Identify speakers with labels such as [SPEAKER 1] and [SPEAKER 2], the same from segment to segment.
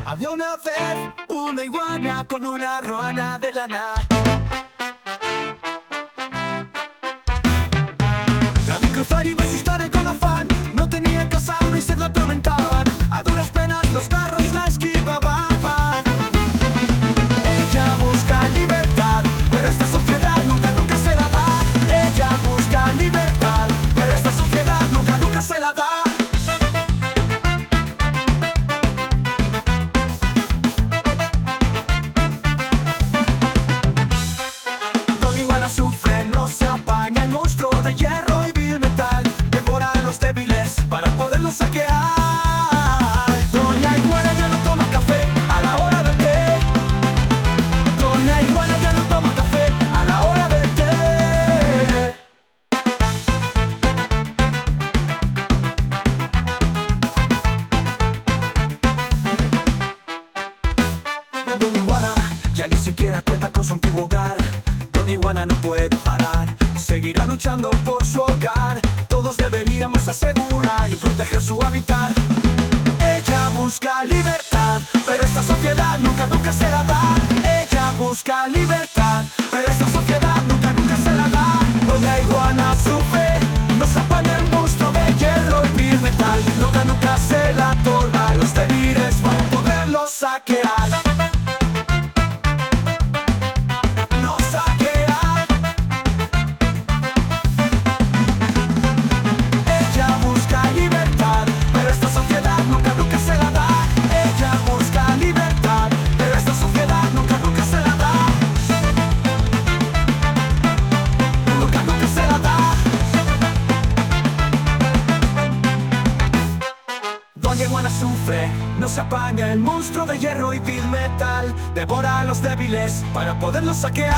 [SPEAKER 1] Había una vez una iguana con una ruana de lana. La vi cruzar y ver su historia con afán. No tenía casa y se la atormentaban. A duras penas los carros la esquivaban. Ella busca libertad, pero esta sociedad nunca se la da. Ella busca libertad, pero esta sociedad nunca se la da. Sufre, no se apaga el monstruo de hierro y vil metal. Devora a los débiles para poderlos saquear. Doña Iguana ya no toma café a la hora del té. Doña Iguana ya no toma café a la hora del té. Doña Iguana ya ni siquiera cuenta con su antiguo hogar. Doña Iguana no puede parar, seguirá luchando por su hogar. Todos deberíamos asegurar y proteger su hábitat. Ella busca libertad, pero esta sociedad nunca se la da. Ella busca libertad, pero esta sociedad nunca se la da. Doña Iguana sufre, nos apaña el monstruo de hierro y vil metal. Nunca se la otorga a los débiles para poderlos saquear. Doña Iguana sufre, no se apaña el monstruo de hierro y vil metal. Devora a los débiles para poderlos saquear.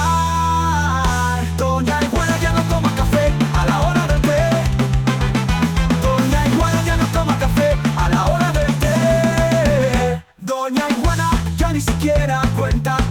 [SPEAKER 1] Doña Iguana ya no toma café a la hora del té. Doña Iguana ya no toma café a la hora del té. Doña Iguana ya ni siquiera cuenta